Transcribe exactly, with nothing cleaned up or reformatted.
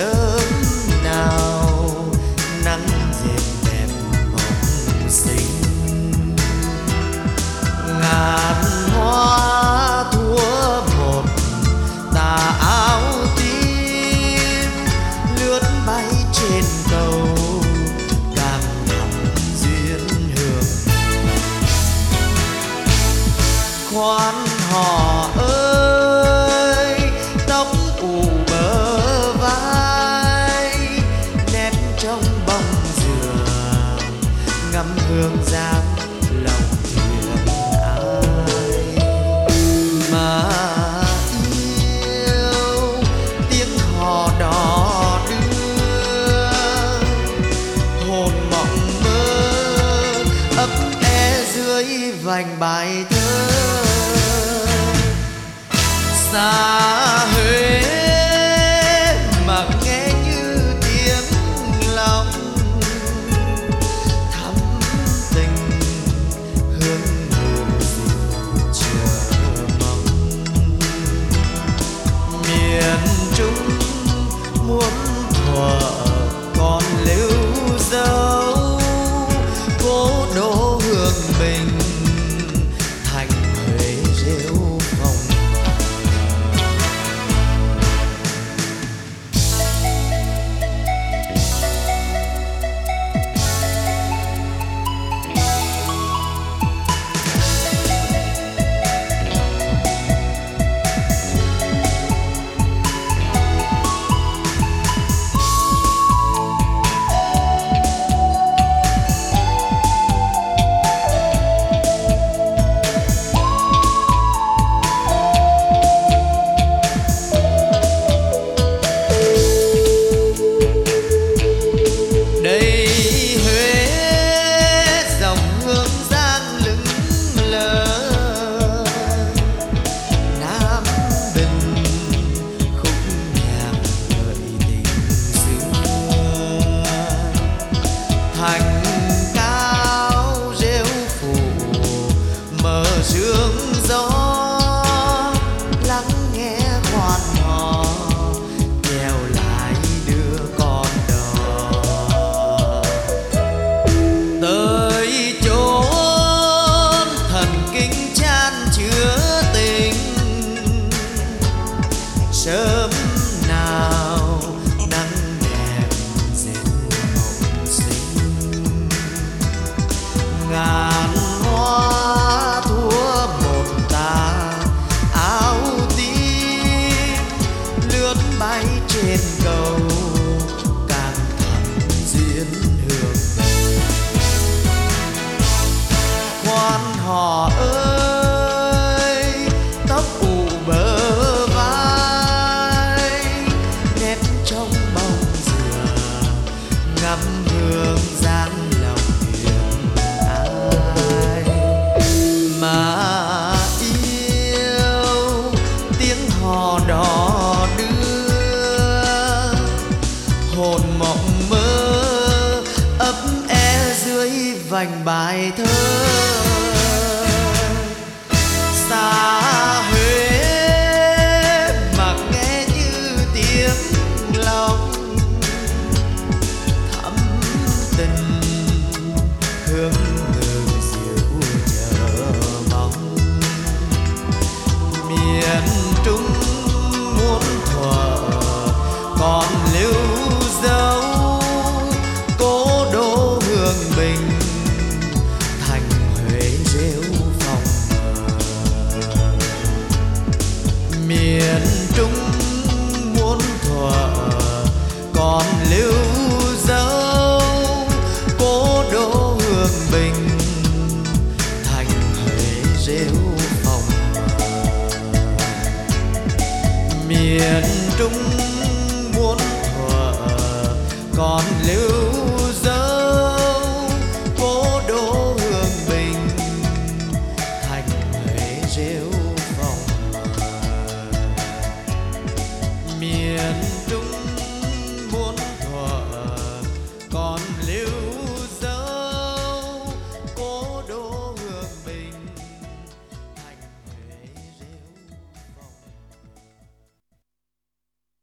sớm nào nắng dệt đẹp mộng xinh. Ngàn hoa thua một tà áo tím lướt bay trên cầu càng thắm duyên hương. Khoan hò ơi tóc ù bờ vai nép trong bóng dừa ngắm hương giang lòng thuyền ai mà yêu tiếng hò đò đưa hồn mộng mơ ấp e dưới vành bài thơ. Xa Huế mà nghe như tiếng lòng thắm tình hương hương dịu chờ mong. Miền Trung muốn thuở còn lưu dấu cố đô hương mình thành Huế rêu phong. Thành cao rêu phủ mờ sương gió lắng nghe khoan hò kèo lại đưa con đò tới chốn thần kinh chan chứa tình. Sớm nào nắng đẹp dệt mộng xinh. Ngàn hoa thua một tà áo tím lướt bay trên cầu càng thắm duyên hương. Khoan hò ơi tóc ù bờ vai nép trong bóng dừa ngắm hương giang lòng mà yêu tiếng hò đò đưa hồn mộng mơ ấp e dưới vành bài thơ. Xa Huế mà nghe như tiếng lòng thắm tình hương hương dịu chờ mong. Miền Trung muốn thuở còn lưu dấu cố đô hương bình thành Huế rêu phong. Miền Trung muốn thuở còn